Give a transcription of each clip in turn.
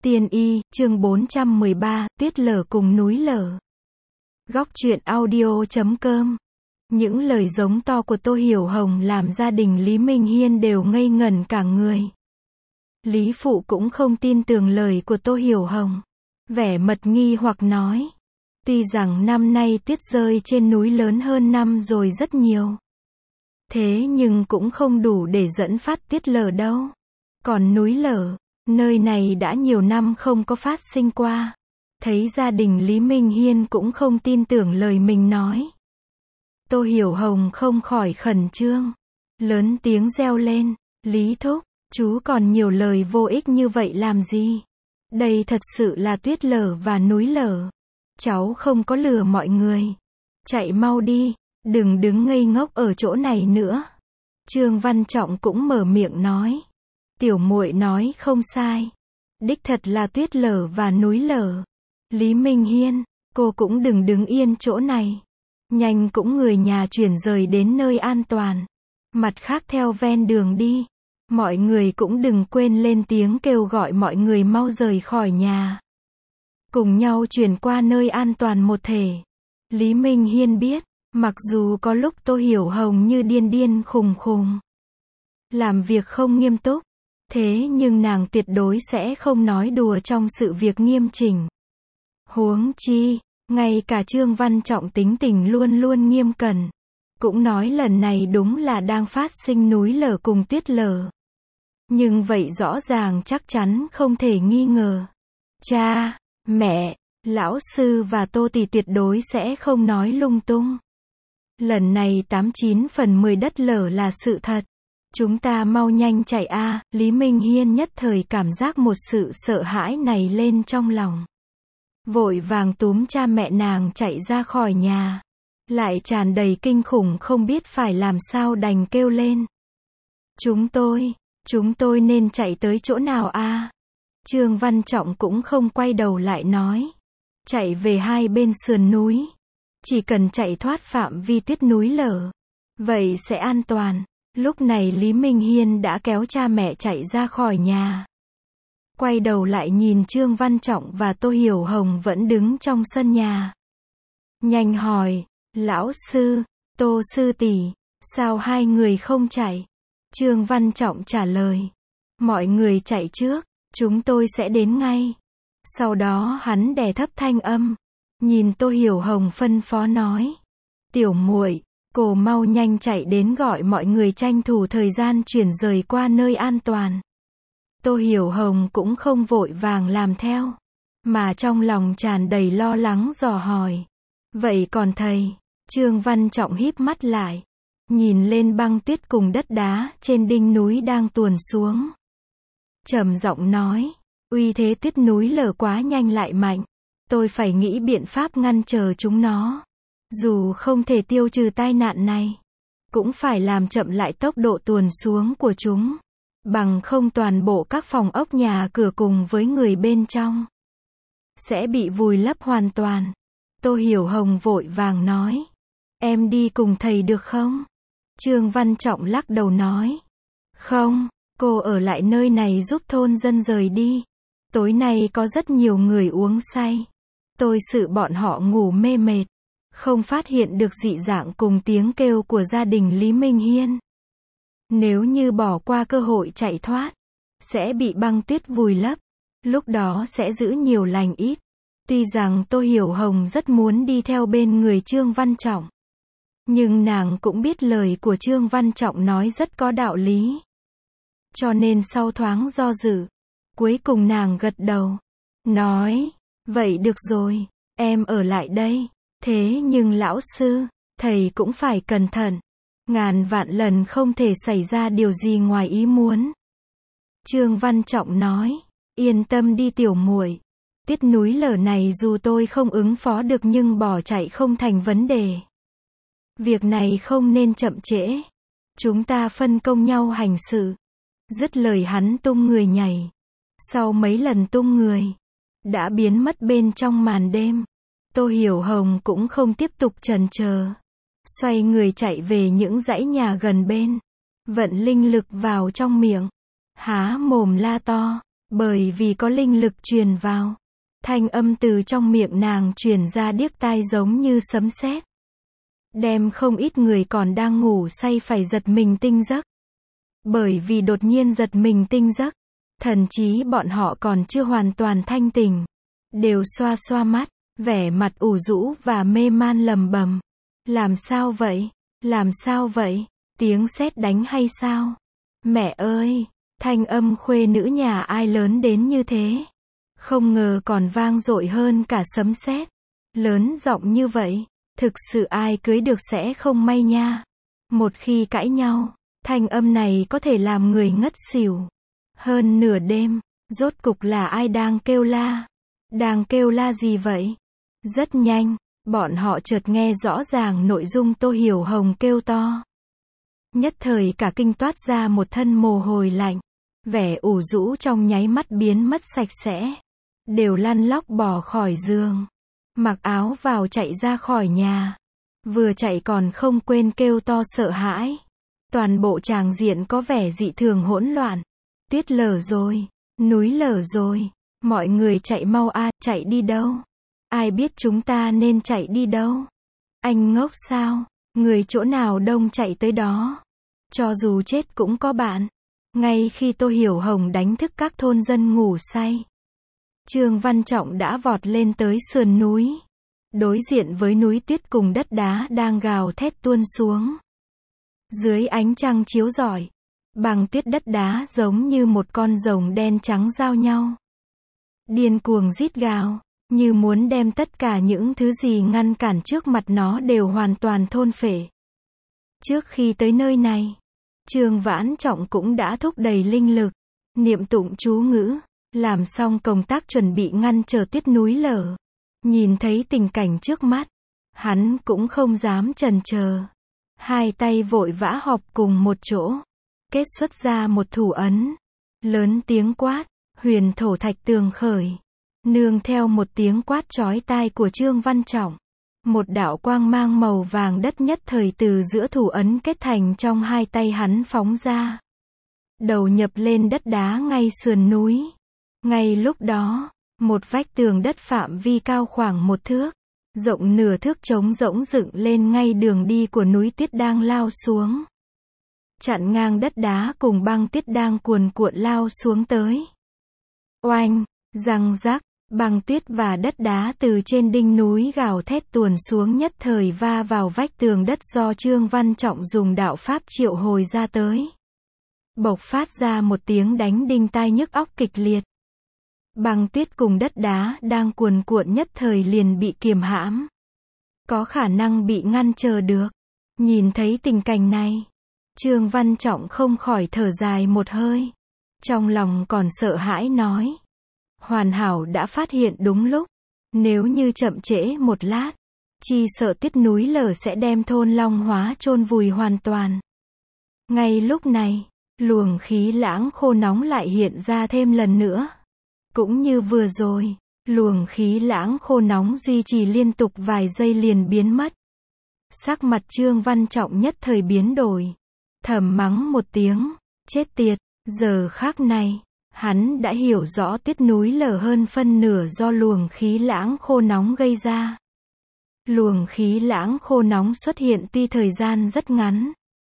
Tiên y, chương 413, tuyết lở cùng núi lở. Góc truyện audio.com. Những lời giống to của Tô Hiểu Hồng làm gia đình Lý Minh Hiên đều ngây ngẩn cả người. Lý Phụ cũng không tin tưởng lời của Tô Hiểu Hồng. Vẻ mật nghi hoặc nói. Tuy rằng năm nay tuyết rơi trên núi lớn hơn năm rồi rất nhiều. Thế nhưng cũng không đủ để dẫn phát tuyết lở đâu. Còn núi lở, nơi này đã nhiều năm không có phát sinh qua. Thấy gia đình Lý Minh Hiên cũng không tin tưởng lời mình nói. Tô Hiểu Hồng không khỏi khẩn trương. Lớn tiếng reo lên. Lý Thúc, chú còn nhiều lời vô ích như vậy làm gì? Đây thật sự là tuyết lở và núi lở. Cháu không có lừa mọi người. Chạy mau đi, đừng đứng ngây ngốc ở chỗ này nữa. Trương Văn Trọng cũng mở miệng nói. Tiểu muội nói không sai. Đích thật là tuyết lở và núi lở. Lý Minh Hiên, cô cũng đừng đứng yên chỗ này. Nhanh cũng người nhà chuyển rời đến nơi an toàn. Mặt khác theo ven đường đi. Mọi người cũng đừng quên lên tiếng kêu gọi mọi người mau rời khỏi nhà. Cùng nhau chuyển qua nơi an toàn một thể. Lý Minh Hiên biết, mặc dù có lúc Tô Hiểu Hồng như điên điên khùng khùng. Làm việc không nghiêm túc. Thế nhưng nàng tuyệt đối sẽ không nói đùa trong sự việc nghiêm chỉnh. Huống chi, ngay cả Trương Văn Trọng tính tình luôn luôn nghiêm cẩn. Cũng nói lần này đúng là đang phát sinh núi lở cùng tuyết lở. Nhưng vậy rõ ràng chắc chắn không thể nghi ngờ. Cha, mẹ, lão sư và Tô Tỷ tuyệt đối sẽ không nói lung tung. Lần này 89 phần 10 đất lở là sự thật. Chúng ta mau nhanh chạy a. Lý Minh Hiên nhất thời cảm giác một sự sợ hãi này lên trong lòng. Vội vàng túm cha mẹ nàng chạy ra khỏi nhà. Lại tràn đầy kinh khủng không biết phải làm sao đành kêu lên. Chúng tôi nên chạy tới chỗ nào a? Trương Văn Trọng cũng không quay đầu lại nói. Chạy về hai bên sườn núi. Chỉ cần chạy thoát phạm vi tuyết núi lở. Vậy sẽ an toàn. Lúc này Lý Minh Hiên đã kéo cha mẹ chạy ra khỏi nhà. Quay đầu lại nhìn Trương Văn Trọng và Tô Hiểu Hồng vẫn đứng trong sân nhà. Nhanh hỏi, lão sư, Tô sư tỷ, sao hai người không chạy? Trương Văn Trọng trả lời, mọi người chạy trước, chúng tôi sẽ đến ngay. Sau đó hắn đè thấp thanh âm, nhìn Tô Hiểu Hồng phân phó nói, tiểu muội, cô mau nhanh chạy đến gọi mọi người tranh thủ thời gian chuyển rời qua nơi an toàn. Tô Hiểu Hồng cũng không vội vàng làm theo, mà trong lòng tràn đầy lo lắng dò hỏi. Vậy còn thầy? Trương Văn Trọng híp mắt lại, nhìn lên băng tuyết cùng đất đá trên đỉnh núi đang tuồn xuống. Trầm giọng nói, uy thế tuyết núi lở quá nhanh lại mạnh. Tôi phải nghĩ biện pháp ngăn trở chúng nó. Dù không thể tiêu trừ tai nạn này, cũng phải làm chậm lại tốc độ tuồn xuống của chúng. Bằng không toàn bộ các phòng ốc nhà cửa cùng với người bên trong sẽ bị vùi lấp hoàn toàn. Tô Hiểu Hồng vội vàng nói. Em đi cùng thầy được không? Trương Văn Trọng lắc đầu nói. Không, cô ở lại nơi này giúp thôn dân rời đi. Tối nay có rất nhiều người uống say. Tôi sợ bọn họ ngủ mê mệt. Không phát hiện được dị dạng cùng tiếng kêu của gia đình Lý Minh Hiên. Nếu như bỏ qua cơ hội chạy thoát, sẽ bị băng tuyết vùi lấp. Lúc đó sẽ giữ nhiều lành ít. Tuy rằng Tô Hiểu Hồng rất muốn đi theo bên người Trương Văn Trọng. Nhưng nàng cũng biết lời của Trương Văn Trọng nói rất có đạo lý. Cho nên sau thoáng do dự, cuối cùng nàng gật đầu. Nói, vậy được rồi, em ở lại đây. Thế nhưng lão sư, thầy cũng phải cẩn thận. Ngàn vạn lần không thể xảy ra điều gì ngoài ý muốn. Trương Văn Trọng nói, yên tâm đi tiểu muội. Tuyết núi lở này dù tôi không ứng phó được nhưng bỏ chạy không thành vấn đề. Việc này không nên chậm trễ. Chúng ta phân công nhau hành sự. Dứt lời hắn tung người nhảy. Sau mấy lần tung người, đã biến mất bên trong màn đêm. Tô Hiểu Hồng cũng không tiếp tục chần chờ. Xoay người chạy về những dãy nhà gần bên. Vận linh lực vào trong miệng. Há mồm la to. Bởi vì có linh lực truyền vào. Thanh âm từ trong miệng nàng truyền ra điếc tai giống như sấm sét. Đem không ít người còn đang ngủ say phải giật mình tỉnh giấc. Bởi vì đột nhiên giật mình tỉnh giấc. Thậm chí bọn họ còn chưa hoàn toàn thanh tỉnh. Đều xoa xoa mắt, vẻ mặt ủ rũ và mê man lầm bầm. Làm sao vậy? Làm sao vậy? Tiếng sét đánh hay sao? Mẹ ơi! Thanh âm khuê nữ nhà ai lớn đến như thế? Không ngờ còn vang dội hơn cả sấm sét. Lớn giọng như vậy, thực sự ai cưới được sẽ không may nha. Một khi cãi nhau, thanh âm này có thể làm người ngất xỉu. Hơn nửa đêm, rốt cục là ai đang kêu la? Đang kêu la gì vậy? Rất nhanh, bọn họ chợt nghe rõ ràng nội dung Tô Hiểu Hồng kêu to. Nhất thời cả kinh toát ra một thân mồ hôi lạnh. Vẻ ủ rũ trong nháy mắt biến mất sạch sẽ. Đều lăn lóc bỏ khỏi giường. Mặc áo vào chạy ra khỏi nhà. Vừa chạy còn không quên kêu to sợ hãi. Toàn bộ tràng diện có vẻ dị thường hỗn loạn. Tuyết lở rồi. Núi lở rồi. Mọi người chạy mau a, chạy đi đâu? Ai biết chúng ta nên chạy đi đâu? Anh ngốc sao? Người chỗ nào đông chạy tới đó. Cho dù chết cũng có bạn. Ngay khi Tô Hiểu Hồng đánh thức các thôn dân ngủ say, Trương Văn Trọng đã vọt lên tới sườn núi. Đối diện với núi tuyết cùng đất đá đang gào thét tuôn xuống. Dưới ánh trăng chiếu rọi, băng tuyết đất đá giống như một con rồng đen trắng giao nhau. Điên cuồng rít gào, như muốn đem tất cả những thứ gì ngăn cản trước mặt nó đều hoàn toàn thôn phệ. Trước khi tới nơi này, Trương Vãn Trọng cũng đã thúc đẩy linh lực, niệm tụng chú ngữ, làm xong công tác chuẩn bị ngăn trở tuyết núi lở. Nhìn thấy tình cảnh trước mắt, hắn cũng không dám chần chờ. Hai tay vội vã họp cùng một chỗ, kết xuất ra một thủ ấn. Lớn tiếng quát, huyền thổ thạch tường khởi. Nương theo một tiếng quát chói tai của Trương Văn Trọng. Một đạo quang mang màu vàng đất nhất thời từ giữa thủ ấn kết thành trong hai tay hắn phóng ra. Đầu nhập lên đất đá ngay sườn núi. Ngay lúc đó, một vách tường đất phạm vi cao khoảng 1 thước, rộng nửa thước trống rỗng dựng lên ngay đường đi của núi tuyết đang lao xuống. Chặn ngang đất đá cùng băng tuyết đang cuồn cuộn lao xuống tới. Oanh, răng rắc. Băng tuyết và đất đá từ trên đỉnh núi gào thét tuồn xuống nhất thời va vào vách tường đất do Trương Văn Trọng dùng đạo pháp triệu hồi ra tới. Bộc phát ra một tiếng đánh đinh tai nhức óc kịch liệt. Băng tuyết cùng đất đá đang cuồn cuộn nhất thời liền bị kiềm hãm. Có khả năng bị ngăn chờ được. Nhìn thấy tình cảnh này, Trương Văn Trọng không khỏi thở dài một hơi. Trong lòng còn sợ hãi nói. Hoàn hảo đã phát hiện đúng lúc. Nếu như chậm trễ một lát, chi sợ tuyết núi lở sẽ đem thôn Long Hóa chôn vùi hoàn toàn. Ngay lúc này, luồng khí lãng khô nóng lại hiện ra thêm lần nữa. Cũng như vừa rồi, luồng khí lãng khô nóng duy trì liên tục vài giây liền biến mất. Sắc mặt Trương Văn Trọng nhất thời biến đổi. Thầm mắng một tiếng, chết tiệt, giờ khắc này. Hắn đã hiểu rõ tuyết núi lở hơn phân nửa do luồng khí lãng khô nóng gây ra. Luồng khí lãng khô nóng xuất hiện tuy thời gian rất ngắn.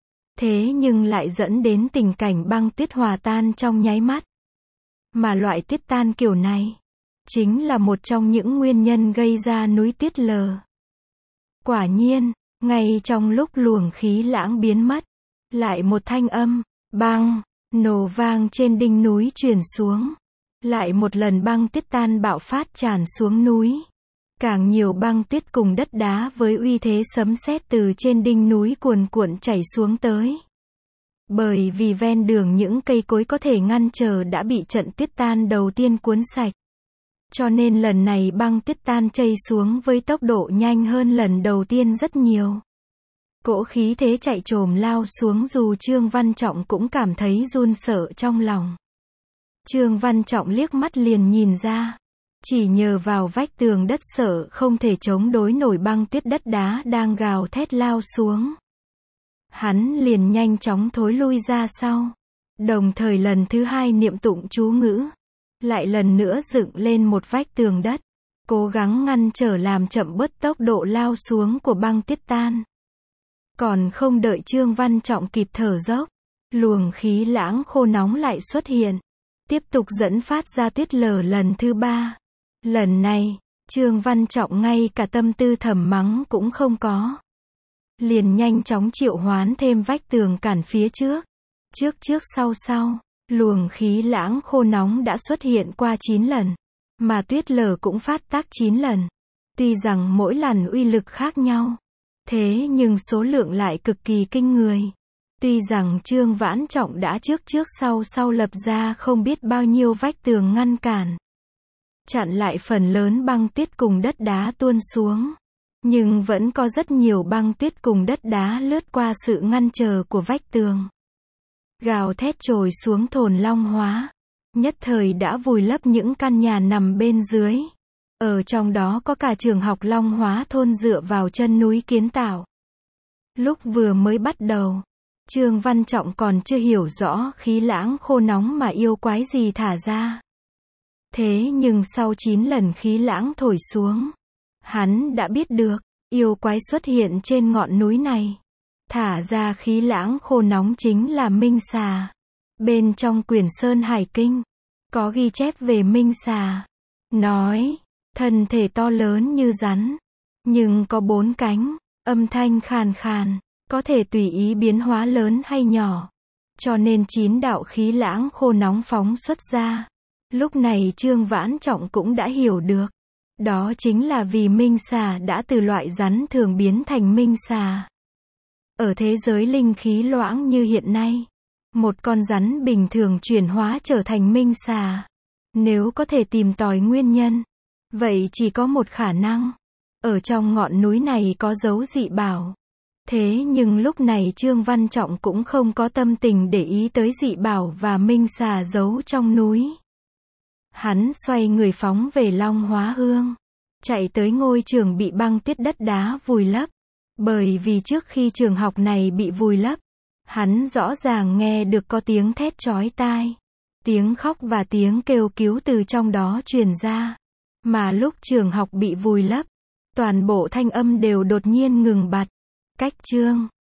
Thế nhưng lại dẫn đến tình cảnh băng tuyết hòa tan trong nháy mắt. Mà loại tuyết tan kiểu này, chính là một trong những nguyên nhân gây ra núi tuyết lở. Quả nhiên, ngay trong lúc luồng khí lãng biến mất, lại một thanh âm, bang. Nổ vang trên đỉnh núi truyền xuống. Lại một lần băng tuyết tan bạo phát tràn xuống núi. Càng nhiều băng tuyết cùng đất đá với uy thế sấm sét từ trên đỉnh núi cuồn cuộn chảy xuống tới. Bởi vì ven đường những cây cối có thể ngăn trở đã bị trận tuyết tan đầu tiên cuốn sạch. Cho nên lần này băng tuyết tan chảy xuống với tốc độ nhanh hơn lần đầu tiên rất nhiều. Cỗ khí thế chạy trồm lao xuống dù Trương Văn Trọng cũng cảm thấy run sợ trong lòng. Trương Văn Trọng liếc mắt liền nhìn ra. Chỉ nhờ vào vách tường đất sợ không thể chống đối nổi băng tuyết đất đá đang gào thét lao xuống. Hắn liền nhanh chóng thối lui ra sau. Đồng thời lần thứ hai niệm tụng chú ngữ. lại lần nữa dựng lên một vách tường đất, cố gắng ngăn trở làm chậm bớt tốc độ lao xuống của băng tuyết tan. Còn không đợi Trương Văn Trọng kịp thở dốc, luồng khí lãng khô nóng lại xuất hiện, tiếp tục dẫn phát ra tuyết lở lần thứ 3. Lần này, Trương Văn Trọng ngay cả tâm tư thầm mắng cũng không có. Liền nhanh chóng triệu hoán thêm vách tường cản phía trước. Trước sau, luồng khí lãng khô nóng đã xuất hiện qua 9 lần, mà tuyết lở cũng phát tác 9 lần. Tuy rằng mỗi lần uy lực khác nhau, thế nhưng số lượng lại cực kỳ kinh người. Tuy rằng Trương Vãn Trọng đã trước sau lập ra không biết bao nhiêu vách tường ngăn cản, chặn lại phần lớn băng tuyết cùng đất đá tuôn xuống, nhưng vẫn có rất nhiều băng tuyết cùng đất đá lướt qua sự ngăn trở của vách tường. Gào thét trồi xuống thồn Long Hóa, nhất thời đã vùi lấp những căn nhà nằm bên dưới. Ở trong đó có cả trường học Long Hóa thôn dựa vào chân núi kiến tạo. Lúc vừa mới bắt đầu, Trương Văn Trọng còn chưa hiểu rõ khí lãng khô nóng mà yêu quái gì thả ra. Thế nhưng sau 9 lần khí lãng thổi xuống, hắn đã biết được, yêu quái xuất hiện trên ngọn núi này, thả ra khí lãng khô nóng chính là Minh Xà. Bên trong quyển Sơn Hải Kinh, có ghi chép về Minh Xà. Nói, thân thể to lớn như rắn, nhưng có 4 cánh, âm thanh khàn khàn, có thể tùy ý biến hóa lớn hay nhỏ. Cho nên 9 đạo khí lãng khô nóng phóng xuất ra. Lúc này Trương Vãn Trọng cũng đã hiểu được. Đó chính là vì Minh Xà đã từ loại rắn thường biến thành Minh Xà. Ở thế giới linh khí loãng như hiện nay, một con rắn bình thường chuyển hóa trở thành Minh Xà. Nếu có thể tìm tòi nguyên nhân, vậy chỉ có một khả năng. Ở trong ngọn núi này có dấu dị bảo. Thế nhưng lúc này Trương Văn Trọng cũng không có tâm tình để ý tới dị bảo và Minh Xà giấu trong núi. Hắn xoay người phóng về Long Hóa Hương, chạy tới ngôi trường bị băng tuyết đất đá vùi lấp. Bởi vì trước khi trường học này bị vùi lấp, hắn rõ ràng nghe được có tiếng thét chói tai, tiếng khóc và tiếng kêu cứu từ trong đó truyền ra. Mà lúc trường học bị vùi lấp, toàn bộ thanh âm đều đột nhiên ngừng bặt. Cách chương